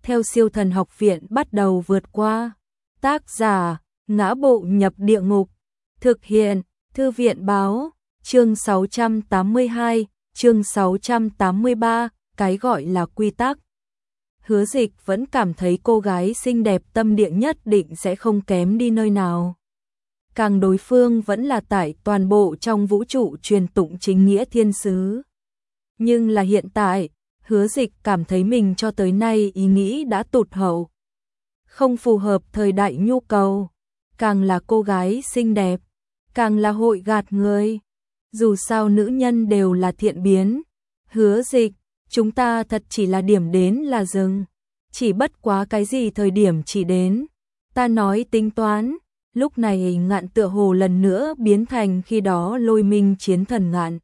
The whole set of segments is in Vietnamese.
theo Siêu Thần Học Viện bắt đầu vượt qua. Tác giả: Ngã Bộ Nhập Địa Ngục. Thực hiện: Thư viện báo. Chương 682, chương 683, cái gọi là quy tắc. Hứa Dịch vẫn cảm thấy cô gái xinh đẹp tâm địa nhất định sẽ không kém đi nơi nào. Càng đối phương vẫn là tại toàn bộ trong vũ trụ truyền tụng chính nghĩa thiên sứ. Nhưng là hiện tại, Hứa Dịch cảm thấy mình cho tới nay ý nghĩ đã tụt hậu. Không phù hợp thời đại nhu cầu. Càng là cô gái xinh đẹp, càng là hội gạt người. Dù sao nữ nhân đều là thiện biến. Hứa Dịch, chúng ta thật chỉ là điểm đến là dừng. Chỉ bất quá cái gì thời điểm chỉ đến. Ta nói tính toán. Lúc này Ngạn tựa hồ lần nữa biến thành khi đó Lôi Minh chiến thần Ngạn.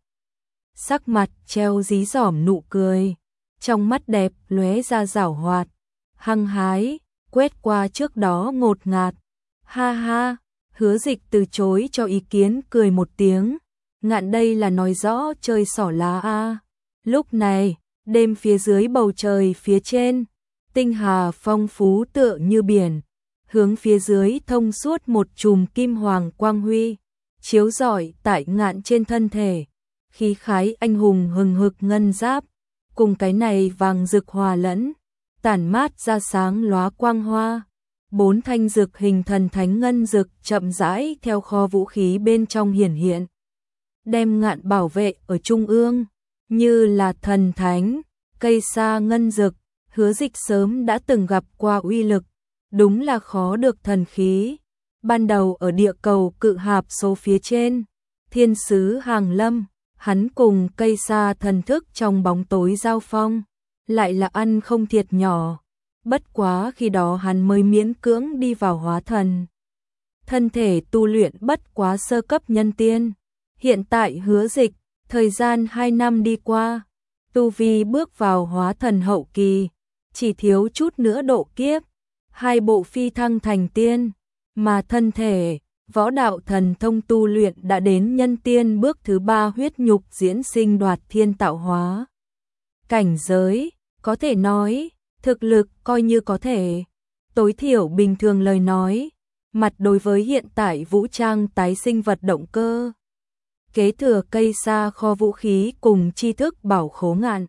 Sắc mặt treo dí dỏm nụ cười. Trong mắt đẹp lóe ra giảo hoạt. Hăng hái, quét qua trước đó ngột ngạt. Ha ha, Hứa Dịch từ chối cho ý kiến cười một tiếng. Ngạn đây là nói rõ chơi xỏ lá a. Lúc này, đêm phía dưới bầu trời phía trên, tinh hà phong phú tựa như biển, hướng phía dưới thông suốt một chùm kim hoàng quang huy, chiếu rọi tại Ngạn trên thân thể, khí khái anh hùng hừng hực ngân giáp, cùng cái này vàng rực hòa lẫn, tản mát ra sáng lóa quang hoa. 4 thanh dược hình thần thánh ngân dược chậm rãi theo kho vũ khí bên trong hiển hiện, đem Ngạn bảo vệ ở trung ương, như là thần thánh. Cây sa ngân dược, Hứa Dịch sớm đã từng gặp qua uy lực, đúng là khó được thần khí. Ban đầu ở địa cầu cự hạp số phía trên, thiên sứ hàng lâm, hắn cùng cây sa thần thức trong bóng tối giao phong, lại là ăn không thiệt nhỏ. Bất quá khi đó hắn mới miễn cưỡng đi vào hóa thần. Thân thể tu luyện bất quá sơ cấp nhân tiên. Hiện tại Hứa Dịch, thời gian 2 năm đi qua, tu vi bước vào hóa thần hậu kỳ, chỉ thiếu chút nữa độ kiếp, 2 bộ phi thăng thành tiên, mà thân thể, võ đạo thần thông tu luyện đã đến nhân tiên bước thứ 3 huyết nhục diễn sinh đoạt thiên tạo hóa. Cảnh giới, có thể nói, thực lực coi như có thể, tối thiểu bình thường lời nói, mặt đối với hiện tại vũ trang tái sinh vật động cơ. Kế thừa cây sa kho vũ khí cùng tri thức bảo khố Ngạn.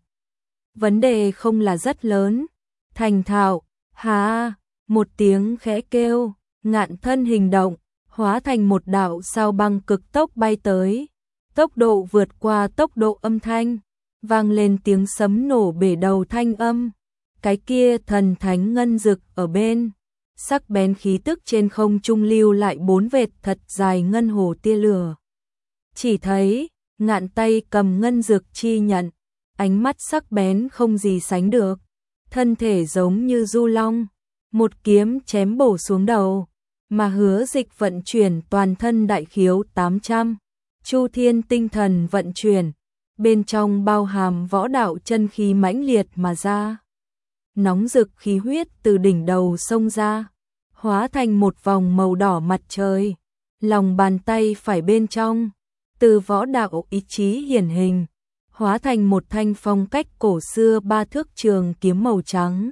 Vấn đề không là rất lớn. Thành thạo, hà, một tiếng khẽ kêu, Ngạn thân hình động, hóa thành một đạo sao băng cực tốc bay tới. Tốc độ vượt qua tốc độ âm thanh, vang lên tiếng sấm nổ bể đầu thanh âm. Cái kia thần thánh ngân dực ở bên, sắc bén khí tức trên không trung lưu lại 4 vệt thật dài ngân hồ tia lửa. Chỉ thấy, Ngạn tay cầm ngân dược chi nhận, ánh mắt sắc bén không gì sánh được, thân thể giống như du long, một kiếm chém bổ xuống đầu, mà Hứa Dịch vận chuyển toàn thân đại khiếu 800, Chu Thiên tinh thần vận chuyển, bên trong bao hàm võ đạo chân khí mãnh liệt mà ra. Nóng rực khí huyết từ đỉnh đầu xông ra, hóa thành một vòng màu đỏ mặt trời, lòng bàn tay phải bên trong, từ võ đạo ý chí hiển hình, hóa thành một thanh phong cách cổ xưa 3 thước trường kiếm màu trắng.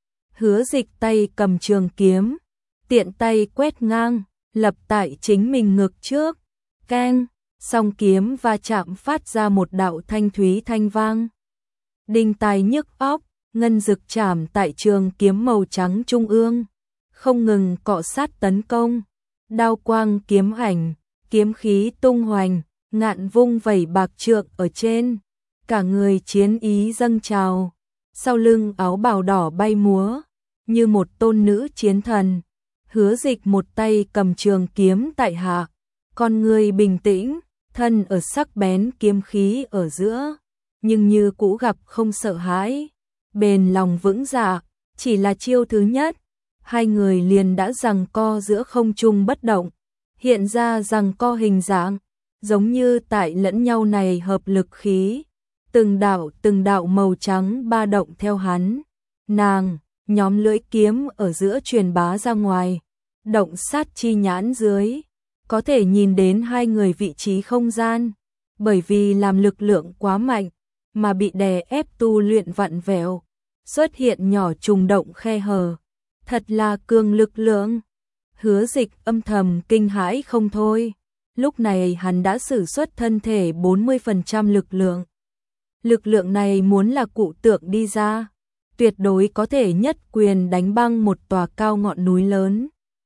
Hứa Dịch tay cầm trường kiếm, tiện tay quét ngang, lập tại chính mình ngực trước, keng, song kiếm va chạm phát ra một đạo thanh thúy thanh vang. Đinh tai nhức óc, ngân dực chạm tại trường kiếm màu trắng trung ương, không ngừng cọ sát tấn công, đao quang kiếm ảnh, kiếm khí tung hoành. Ngạn vung vẩy bạc trượng ở trên, cả người chiến ý dâng trào, sau lưng áo bào đỏ bay múa, như một tôn nữ chiến thần. Hứa Dịch một tay cầm trường kiếm tại hạ, con người bình tĩnh, thân ở sắc bén kiếm khí ở giữa, nhưng như cũ gặp không sợ hãi, bền lòng vững dạ. Chỉ là chiêu thứ nhất, hai người liền đã giằng co giữa không trung bất động, hiện ra giằng co hình dạng, giống như tại lẫn nhau này hợp lực khí, từng đạo màu trắng ba động theo hắn. Nàng, nhóm lưỡi kiếm ở giữa truyền bá ra ngoài, động sát chi nhãn dưới, có thể nhìn đến hai người vị trí không gian, bởi vì làm lực lượng quá mạnh, mà bị đè ép tu luyện vặn vẹo, xuất hiện nhỏ trùng động khe hở. Thật là cường lực lượng. Hứa Dịch âm thầm kinh hãi không thôi. Lúc này hắn đã sử xuất thân thể 40% lực lượng. Lực lượng này muốn là cụ tượng đi ra, tuyệt đối có thể nhất quyền đánh băng một tòa cao ngọn núi lớn,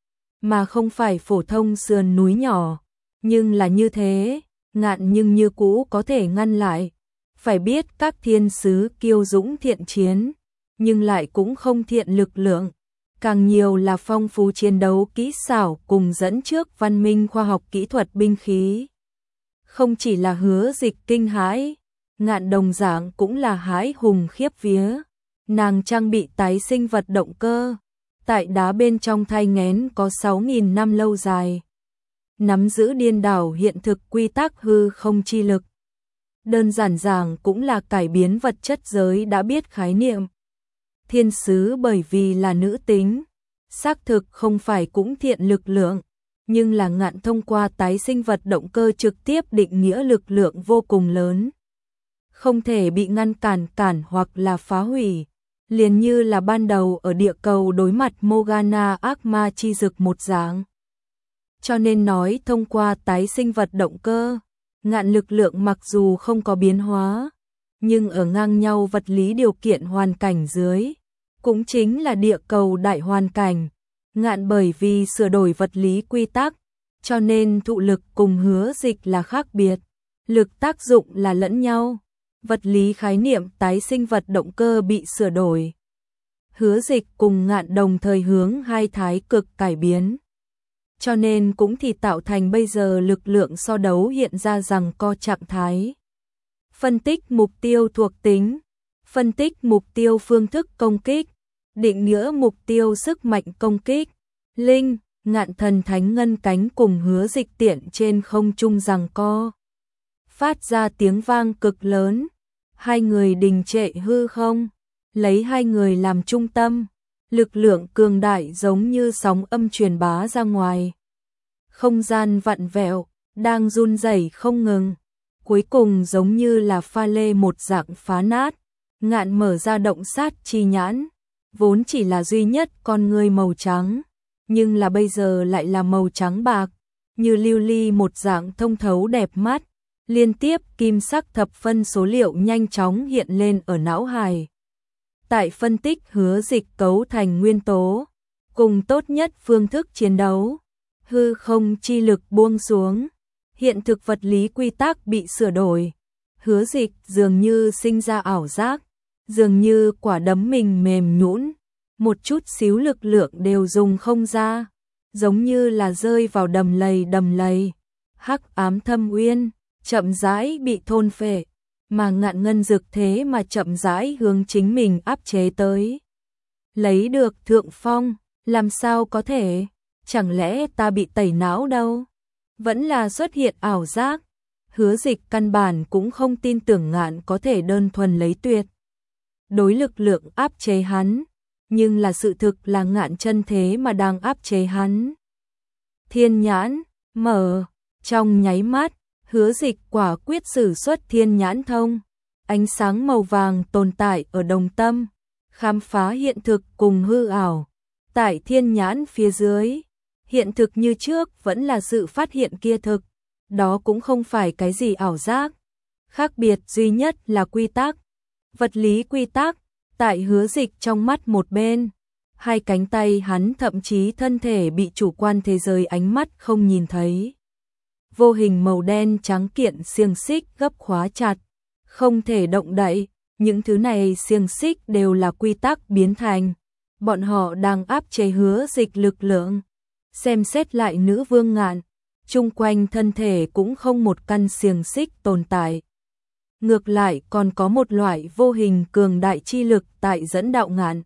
mà không phải phổ thông sườn núi nhỏ. Nhưng là như thế, Ngạn nhưng như cũ có thể ngăn lại. Phải biết các thiên sứ kiêu dũng thiện chiến, nhưng lại cũng không thiện lực lượng, càng nhiều là phong phú chiến đấu kỹ xảo cùng dẫn trước văn minh khoa học kỹ thuật binh khí. Không chỉ là Hứa Dịch kinh hãi, Ngạn đồng dạng cũng là hãi hùng khiếp vía. Nàng trang bị tái sinh vật động cơ, tại đá bên trong thai nghén có 6.000 năm lâu dài. Nắm giữ điên đảo hiện thực quy tắc hư không chi lực. Đơn giản giảng cũng là cải biến vật chất giới đã biết khái niệm. Thiên sứ bởi vì là nữ tính, xác thực không phải cũng thiện lực lượng, nhưng là Ngạn thông qua tái sinh vật động cơ trực tiếp định nghĩa lực lượng vô cùng lớn. Không thể bị ngăn cản hoặc là phá hủy, liền như là ban đầu ở địa cầu đối mặt Morgana ác ma chi dực một dạng. Cho nên nói thông qua tái sinh vật động cơ, Ngạn lực lượng mặc dù không có biến hóa, nhưng ở ngang nhau vật lý điều kiện hoàn cảnh dưới, cũng chính là địa cầu đại hoàn cảnh, Ngạn bởi vì sửa đổi vật lý quy tắc, cho nên thụ lực cùng Hứa Dịch là khác biệt, lực tác dụng là lẫn nhau. Vật lý khái niệm tái sinh vật động cơ bị sửa đổi. Hứa Dịch cùng Ngạn đồng thời hướng hai thái cực cải biến. Cho nên cũng thì tạo thành bây giờ lực lượng so đấu hiện ra rằng co trạng thái. Phân tích mục tiêu thuộc tính, phân tích mục tiêu phương thức công kích, định nghĩa mục tiêu sức mạnh công kích. Linh, Ngạn thần thánh ngân cánh cùng Hứa Dịch tiện trên không trung rằng co. Phát ra tiếng vang cực lớn. Hai người đình trệ hư không, lấy hai người làm trung tâm, lực lượng cường đại giống như sóng âm truyền bá ra ngoài. Không gian vặn vẹo, đang run rẩy không ngừng, cuối cùng giống như là pha lê một dạng phá nát. Ngạn mở ra động sát chi nhãn, vốn chỉ là duy nhất con người màu trắng, nhưng là bây giờ lại là màu trắng bạc, như lưu ly một dạng thông thấu đẹp mắt. Liên tiếp kim sắc thập phân số liệu nhanh chóng hiện lên ở não hài. Tại phân tích Hứa Dịch cấu thành nguyên tố, cùng tốt nhất phương thức chiến đấu, hư không chi lực buông xuống, hiện thực vật lý quy tắc bị sửa đổi. Hứa Dịch dường như sinh ra ảo giác, dường như quả đấm mình mềm nhũn, một chút xíu lực lượng đều dùng không ra, giống như là rơi vào đầm lầy, hắc ám thâm uyên. Chậm rãi bị thôn phệ, mà Ngạn ngân dực thế mà chậm rãi hướng chính mình áp chế tới. Lấy được thượng phong, làm sao có thể, chẳng lẽ ta bị tẩy não đâu? Vẫn là xuất hiện ảo giác. Hứa Dịch căn bản cũng không tin tưởng Ngạn có thể đơn thuần lấy tuyệt đối lực lượng áp chế hắn, nhưng là sự thực là Ngạn chân thế mà đang áp chế hắn. Thiên nhãn, mở, trong nháy mắt. Hứa Dịch quả quyết sử xuất thiên nhãn thông, ánh sáng màu vàng tồn tại ở đồng tâm, khám phá hiện thực cùng hư ảo. Tại thiên nhãn phía dưới, hiện thực như trước vẫn là sự phát hiện kia thực, đó cũng không phải cái gì ảo giác. Khác biệt duy nhất là quy tắc, vật lý quy tắc, tại Hứa Dịch trong mắt một bên, hai cánh tay hắn thậm chí thân thể bị chủ quan thế giới ánh mắt không nhìn thấy. Vô hình màu đen trắng kiện xiềng xích gấp khóa chặt, không thể động đậy, những thứ này xiềng xích đều là quy tắc biến thành, bọn họ đang áp chế Hứa Dịch lực lượng. Xem xét lại nữ vương Ngạn, chung quanh thân thể cũng không một căn xiềng xích tồn tại. Ngược lại còn có một loại vô hình cường đại chi lực tại dẫn đạo Ngạn,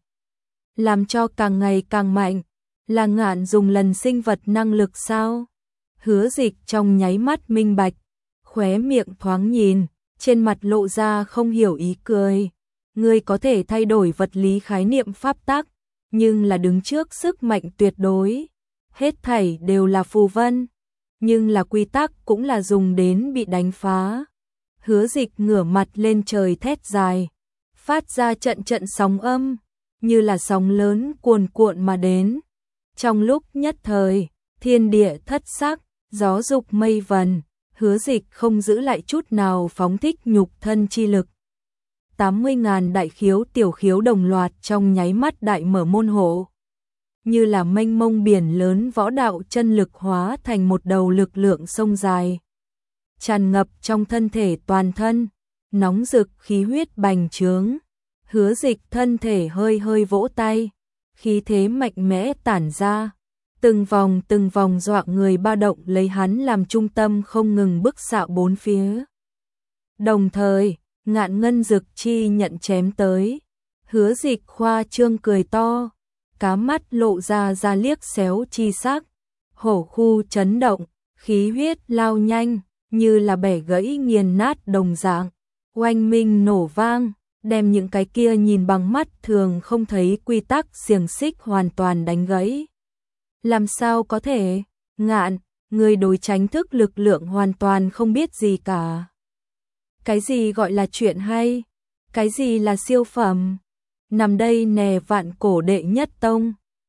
làm cho càng ngày càng mạnh. Là Ngạn dùng lần sinh vật năng lực sao? Hứa Dịch trong nháy mắt minh bạch, khóe miệng thoáng nhìn, trên mặt lộ ra không hiểu ý cười. Ngươi có thể thay đổi vật lý khái niệm pháp tắc, nhưng là đứng trước sức mạnh tuyệt đối. Hết thảy đều là phù vân, nhưng là quy tắc cũng là dùng đến bị đánh phá. Hứa Dịch ngửa mặt lên trời thét dài, phát ra trận trận sóng âm, như là sóng lớn cuồn cuộn mà đến. Trong lúc nhất thời, thiên địa thất sắc, gió dục mây vần, Hứa Dịch không giữ lại chút nào phóng thích nhục thân chi lực. 80.000 đại khiếu tiểu khiếu đồng loạt trong nháy mắt đại mở môn hộ. Như là mênh mông biển lớn võ đạo chân lực hóa thành một đầu lực lượng sông dài. Tràn ngập trong thân thể toàn thân, nóng rực khí huyết bành trướng. Hứa Dịch thân thể hơi hơi vỗ tay, khí thế mạnh mẽ tản ra. Từng vòng dọa người ba động lấy hắn làm trung tâm không ngừng bức xạ bốn phía. Đồng thời, Ngạn Ngân Dực chi nhận chém tới. Hứa Dịch khoa trương cười to, cá mắt lộ ra ra liếc xéo chi sắc. Hổ khu chấn động, khí huyết lao nhanh, như là bẻ gãy nghiền nát đồng dạng. Oanh minh nổ vang, đem những cái kia nhìn bằng mắt thường không thấy quy tắc xiềng xích hoàn toàn đánh gãy. Làm sao có thể? Ngạn, người đối tránh thức lực lượng hoàn toàn không biết gì cả. Cái gì gọi là chuyện hay? Cái gì là siêu phẩm? Nằm đây nè vạn cổ đệ nhất tông,